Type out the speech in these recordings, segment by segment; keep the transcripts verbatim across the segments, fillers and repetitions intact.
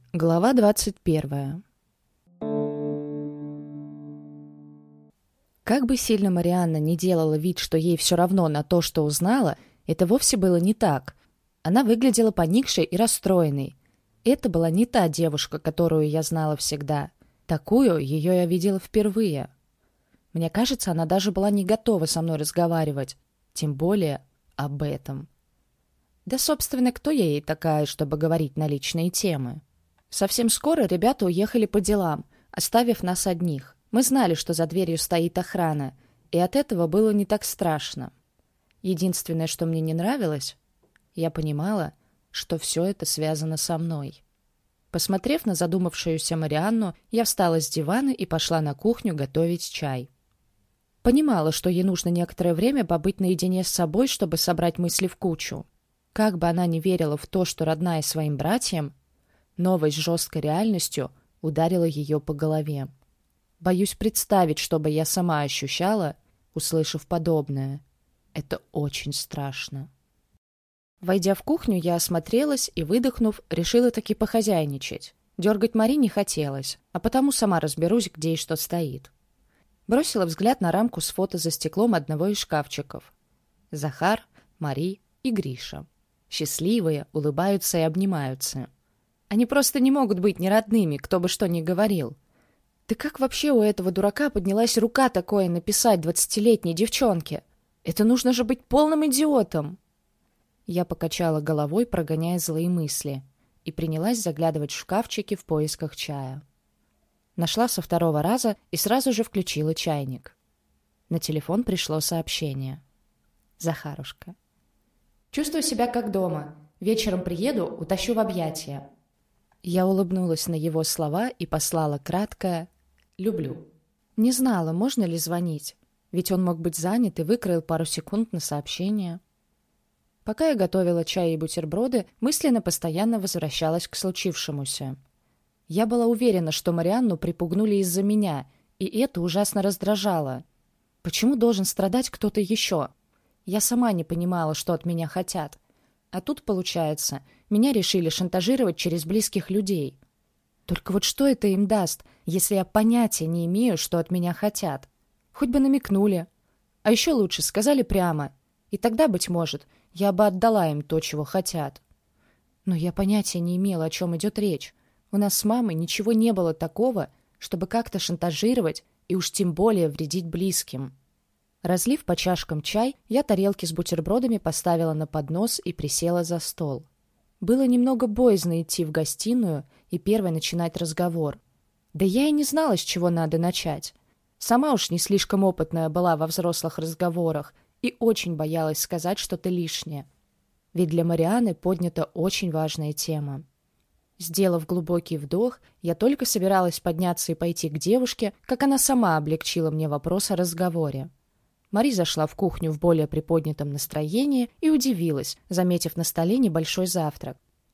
Глава двадцать первая. Как бы сильно Марианна не делала вид, что ей все равно на то, что узнала, это вовсе было не так. Она выглядела поникшей и расстроенной. Это была не та девушка, которую я знала всегда. Такую ее я видела впервые. Мне кажется, она даже была не готова со мной разговаривать, тем более об этом. Да, собственно, кто я ей такая, чтобы говорить на личные темы? Совсем скоро ребята уехали по делам, оставив нас одних. Мы знали, что за дверью стоит охрана, и от этого было не так страшно. Единственное, что мне не нравилось, я понимала, что все это связано со мной. Посмотрев на задумавшуюся Марианну, я встала с дивана и пошла на кухню готовить чай. Понимала, что ей нужно некоторое время побыть наедине с собой, чтобы собрать мысли в кучу. Как бы она ни верила в то, что родная своим братьям, новость с жесткой реальностью ударила ее по голове. Боюсь представить, что бы я сама ощущала, услышав подобное. Это очень страшно. Войдя в кухню, я осмотрелась и, выдохнув, решила таки похозяйничать. Дергать Мари не хотелось, а потому сама разберусь, где и что стоит. Бросила взгляд на рамку с фото за стеклом одного из шкафчиков. Захар, Мари и Гриша. Счастливые, улыбаются и обнимаются. Они просто не могут быть неродными, кто бы что ни говорил. Да как вообще у этого дурака поднялась рука такое написать двадцатилетней девчонке? Это нужно же быть полным идиотом. Я покачала головой, прогоняя злые мысли, и принялась заглядывать в шкафчики в поисках чая. Нашла со второго раза и сразу же включила чайник. На телефон пришло сообщение. Захарушка. Чувствую себя как дома. Вечером приеду, утащу в объятия. Я улыбнулась на его слова и послала краткое «люблю». Не знала, можно ли звонить, ведь он мог быть занят и выкроил пару секунд на сообщение. Пока я готовила чай и бутерброды, мысленно постоянно возвращалась к случившемуся. Я была уверена, что Марианну припугнули из-за меня, и это ужасно раздражало. Почему должен страдать кто-то еще? Я сама не понимала, что от меня хотят. А тут, получается, меня решили шантажировать через близких людей. Только вот что это им даст, если я понятия не имею, что от меня хотят? Хоть бы намекнули. А еще лучше сказали прямо. И тогда, быть может, я бы отдала им то, чего хотят. Но я понятия не имела, о чем идет речь. У нас с мамой ничего не было такого, чтобы как-то шантажировать и уж тем более вредить близким. Разлив по чашкам чай, я тарелки с бутербродами поставила на поднос и присела за стол. Было немного боязно идти в гостиную и первой начинать разговор. Да я и не знала, с чего надо начать. Сама уж не слишком опытная была во взрослых разговорах и очень боялась сказать что-то лишнее. Ведь для Марианны поднята очень важная тема. Сделав глубокий вдох, я только собиралась подняться и пойти к девушке, как она сама облегчила мне вопрос о разговоре. Мари зашла в кухню в более приподнятом настроении и удивилась, заметив на столе небольшой завтрак.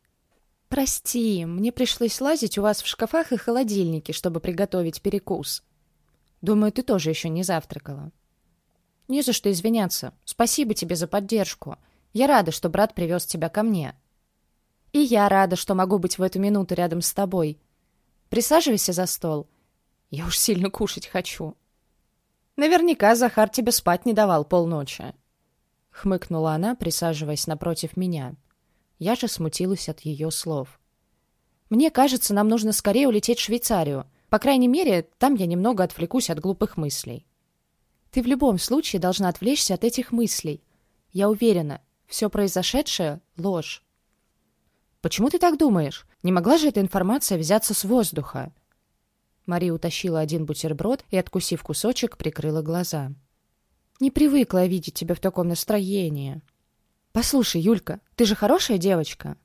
«Прости, мне пришлось лазить у вас в шкафах и холодильнике, чтобы приготовить перекус. Думаю, ты тоже еще не завтракала». «Не за что извиняться. Спасибо тебе за поддержку. Я рада, что брат привез тебя ко мне». «И я рада, что могу быть в эту минуту рядом с тобой. Присаживайся за стол. Я уж сильно кушать хочу». «Наверняка Захар тебе спать не давал полночи», — хмыкнула она, присаживаясь напротив меня. Я же смутилась от ее слов. «Мне кажется, нам нужно скорее улететь в Швейцарию. По крайней мере, там я немного отвлекусь от глупых мыслей». «Ты в любом случае должна отвлечься от этих мыслей. Я уверена, все произошедшее — ложь». «Почему ты так думаешь? Не могла же эта информация взяться с воздуха?» Мария утащила один бутерброд и, откусив кусочек, прикрыла глаза. «Не привыкла я видеть тебя в таком настроении». «Послушай, Юлька, ты же хорошая девочка?»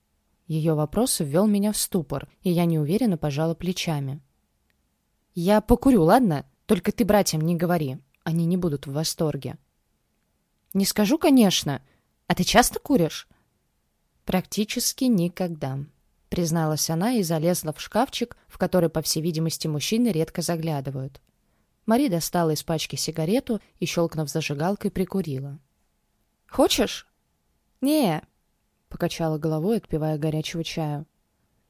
Ее вопрос ввел меня в ступор, и я неуверенно пожала плечами. «Я покурю, ладно? Только ты братьям не говори. Они не будут в восторге». «Не скажу, конечно. А ты часто куришь?» «Практически никогда», — призналась она и залезла в шкафчик, в который, по всей видимости, мужчины редко заглядывают. Мари достала из пачки сигарету и, щелкнув зажигалкой, прикурила. «Хочешь?» «Не», — покачала головой, отпивая горячего чая.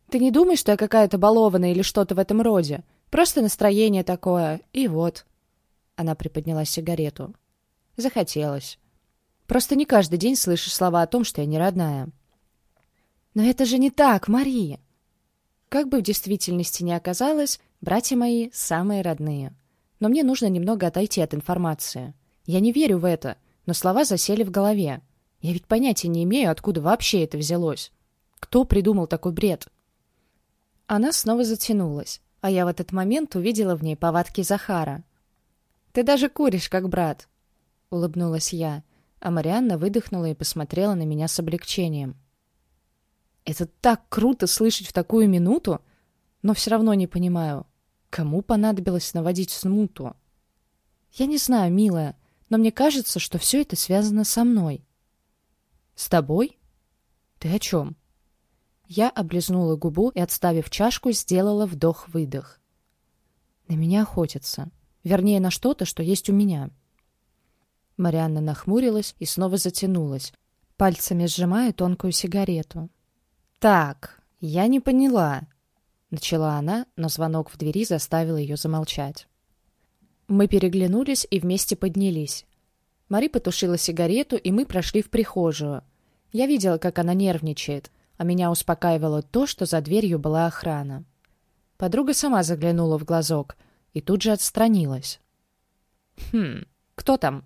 Ты не думай, что я какая-то балованная или что-то в этом роде. Просто настроение такое, и вот». Она приподняла сигарету. Захотелось. Просто не каждый день слышишь слова о том, что я не родная. «Но это же не так, Мари!» Как бы в действительности ни оказалось, братья мои самые родные. Но мне нужно немного отойти от информации. Я не верю в это, но слова засели в голове. Я ведь понятия не имею, откуда вообще это взялось. Кто придумал такой бред? Она снова затянулась, а я в этот момент увидела в ней повадки Захара. «Ты даже куришь, как брат», — улыбнулась я, а Марианна выдохнула и посмотрела на меня с облегчением. «Это так круто слышать в такую минуту, но все равно не понимаю, кому понадобилось наводить смуту. Я не знаю, милая, но мне кажется, что все это связано со мной». «С тобой? Ты о чем?» Я облизнула губу и, отставив чашку, сделала вдох-выдох. «На меня охотятся. Вернее, на что-то, что есть у меня». Марианна нахмурилась и снова затянулась, пальцами сжимая тонкую сигарету. «Так, я не поняла», — начала она, но звонок в двери заставил ее замолчать. Мы переглянулись и вместе поднялись. Мари потушила сигарету, и мы прошли в прихожую. Я видела, как она нервничает, а меня успокаивало то, что за дверью была охрана. Подруга сама заглянула в глазок и тут же отстранилась. «Хм, кто там?»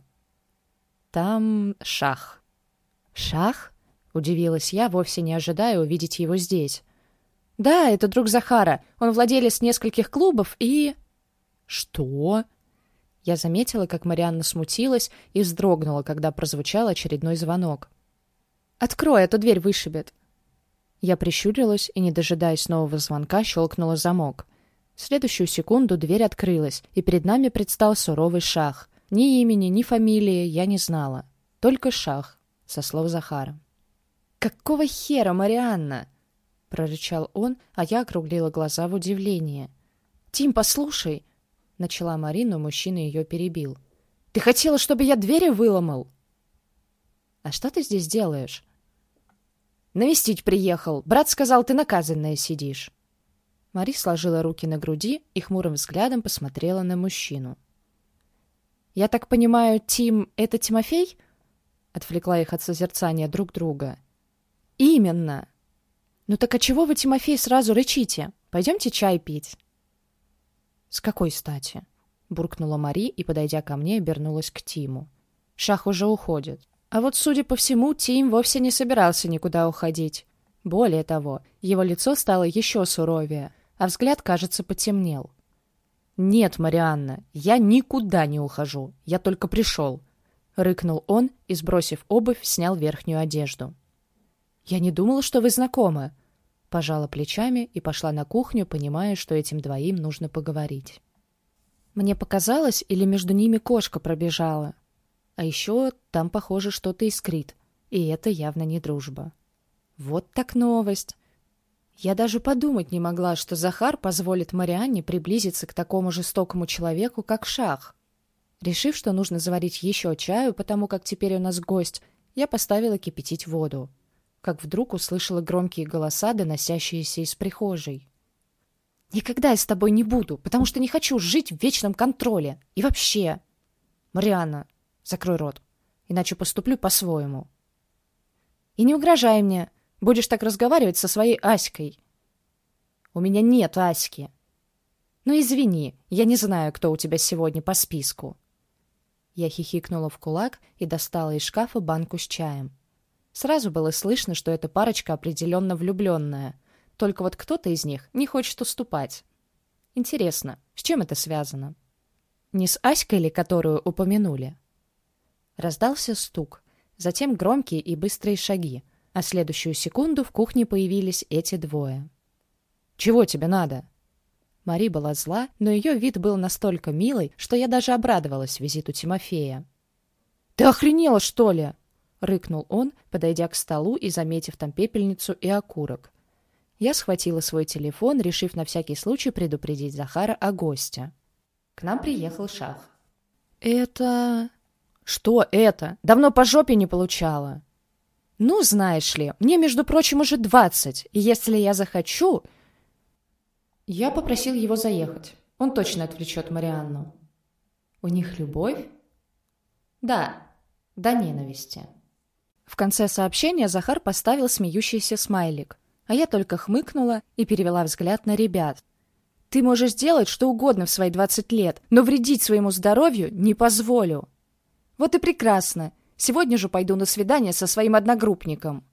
«Там Шах». «Шах?» — удивилась я, вовсе не ожидая увидеть его здесь. «Да, это друг Захара. Он владелец нескольких клубов и...» «Что?» Я заметила, как Марианна смутилась и вздрогнула, когда прозвучал очередной звонок. «Открой, а то дверь вышибет». Я прищурилась и, не дожидаясь нового звонка, щелкнула замок. В следующую секунду дверь открылась, и перед нами предстал суровый Шах. Ни имени, ни фамилии я не знала. Только Шах, со слов Захара. «Какого хера, Марианна?» — прорычал он, а я округлила глаза в удивлении. «Тим, послушай!» — начала Мари, но мужчина ее перебил. «Ты хотела, чтобы я двери выломал?» «А что ты здесь делаешь?» «Навестить приехал. Брат сказал, ты наказанная сидишь». Мари сложила руки на груди и хмурым взглядом посмотрела на мужчину. «Я так понимаю, Тим — это Тимофей?» — отвлекла их от созерцания друг друга. «Именно!» «Ну так а чего вы, Тимофей, сразу рычите? Пойдемте чай пить». «С какой стати?» — буркнула Мари и, подойдя ко мне, обернулась к Тиму. «Шах уже уходит». А вот, судя по всему, Тим вовсе не собирался никуда уходить. Более того, его лицо стало еще суровее, а взгляд, кажется, потемнел. «Нет, Марианна, я никуда не ухожу, я только пришел», — рыкнул он и, сбросив обувь, снял верхнюю одежду. «Я не думала, что вы знакомы», — пожала плечами и пошла на кухню, понимая, что этим двоим нужно поговорить. Мне показалось, или между ними кошка пробежала. А еще там, похоже, что-то искрит, и это явно не дружба. Вот так новость. Я даже подумать не могла, что Захар позволит Марианне приблизиться к такому жестокому человеку, как Шах. Решив, что нужно заварить еще чаю, потому как теперь у нас гость, я поставила кипятить воду. Как вдруг услышала громкие голоса, доносящиеся из прихожей. «Никогда я с тобой не буду, потому что не хочу жить в вечном контроле. И вообще...» «Марианна, закрой рот, иначе поступлю по-своему». «И не угрожай мне. Будешь так разговаривать со своей Аськой». «У меня нет Аськи». «Ну, извини, я не знаю, кто у тебя сегодня по списку». Я хихикнула в кулак и достала из шкафа банку с чаем. Сразу было слышно, что эта парочка определенно влюбленная. Только вот кто-то из них не хочет уступать. Интересно, с чем это связано? Не с Аськой ли, которую упомянули? Раздался стук, затем громкие и быстрые шаги, а в следующую секунду в кухне появились эти двое. «Чего тебе надо?» Мари была зла, но ее вид был настолько милый, что я даже обрадовалась визиту Тимофея. «Ты охренела, что ли?» — рыкнул он, подойдя к столу и заметив там пепельницу и окурок. Я схватила свой телефон, решив на всякий случай предупредить Захара о госте. К нам приехал Шах. «Это...» «Что это? Давно по жопе не получала». «Ну, знаешь ли, мне, между прочим, уже двадцать, и если я захочу, Я попросил его заехать. Он точно отвлечет Марианну. У них любовь? Да, до ненависти. В конце сообщения Захар поставил смеющийся смайлик, а я только хмыкнула и перевела взгляд на ребят. Ты можешь делать что угодно в свои двадцать лет, но вредить своему здоровью не позволю. Вот и прекрасно. Сегодня же пойду на свидание со своим одногруппником.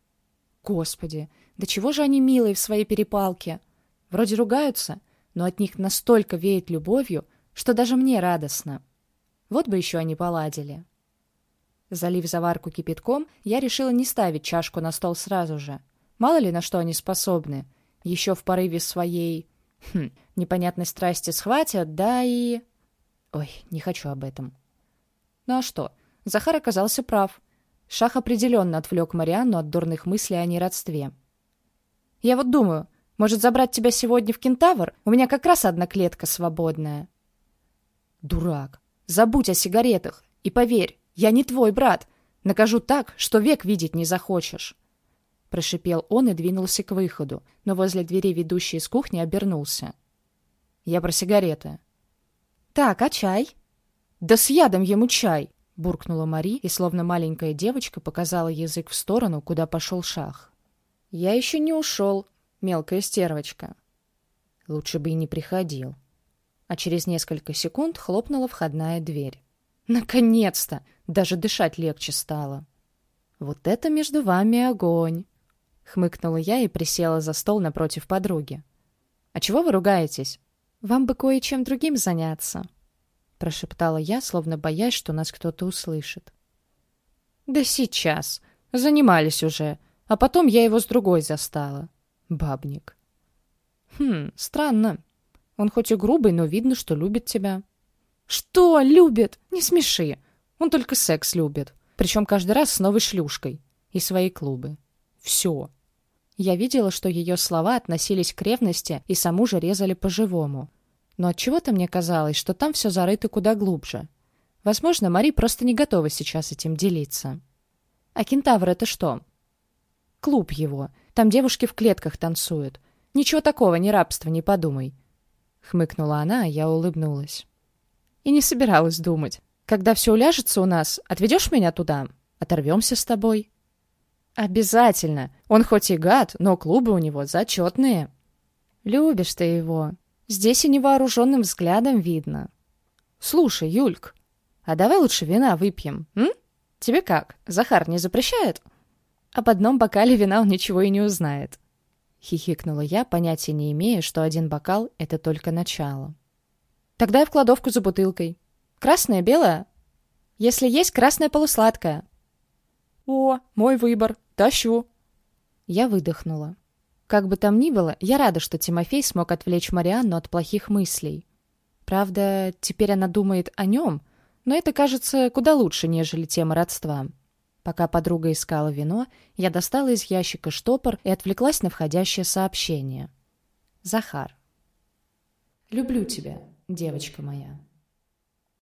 Господи, да чего же они милые в своей перепалке? Вроде ругаются, но от них настолько веет любовью, что даже мне радостно. Вот бы еще они поладили. Залив заварку кипятком, я решила не ставить чашку на стол сразу же. Мало ли на что они способны. Еще в порыве своей... Хм, непонятной страсти схватят, да и... Ой, не хочу об этом. Ну а что? Захар оказался прав. Шах определенно отвлек Марианну от дурных мыслей о неродстве. Я вот думаю, может забрать тебя сегодня в Кентавр? У меня как раз одна клетка свободная. Дурак. Забудь о сигаретах. И поверь, я не твой брат. Накажу так, что век видеть не захочешь. Прошипел он и двинулся к выходу, но возле двери, ведущей из кухни, обернулся. Я про сигареты. Так, а чай? Да с ядом ему чай! Буркнула Мари и, словно маленькая девочка, показала язык в сторону, куда пошел Шах. Я еще не ушел, мелкая стервочка. Лучше бы и не приходил. А через несколько секунд хлопнула входная дверь. Наконец-то! Даже дышать легче стало. Вот это между вами огонь! Хмыкнула я и присела за стол напротив подруги. А чего вы ругаетесь? Вам бы кое-чем другим заняться. Прошептала я, словно боясь, что нас кто-то услышит. Да сейчас. Занимались уже. А потом я его с другой застала. Бабник. Хм, странно. Он хоть и грубый, но видно, что любит тебя. Что любит? Не смеши. Он только секс любит. Причем каждый раз с новой шлюшкой. И свои клубы. Все. Я видела, что ее слова относились к ревности и саму же резали по-живому. Но отчего-то мне казалось, что там все зарыто куда глубже. Возможно, Мари просто не готова сейчас этим делиться. А Кентавр — это что? Клуб его. Там девушки в клетках танцуют. Ничего такого, ни рабства, не подумай. Хмыкнула она, а я улыбнулась. И не собиралась думать. Когда все уляжется у нас, отведешь меня туда? Оторвемся с тобой. Обязательно. Он хоть и гад, но клубы у него зачетные. Любишь ты его. Здесь и невооруженным взглядом видно. Слушай, Юльк, а давай лучше вина выпьем, м? Тебе как, Захар не запрещает? Об одном бокале вина он ничего и не узнает. Хихикнула я, понятия не имея, что один бокал — это только начало. Тогда я в кладовку за бутылкой. Красная, белая? Если есть, красная полусладкая. О, мой выбор. Тащу. Я выдохнула. Как бы там ни было, я рада, что Тимофей смог отвлечь Марианну от плохих мыслей. Правда, теперь она думает о нем, но это кажется куда лучше, нежели тема родства. Пока подруга искала вино, я достала из ящика штопор и отвлеклась на входящее сообщение. Захар. «Люблю тебя, девочка моя».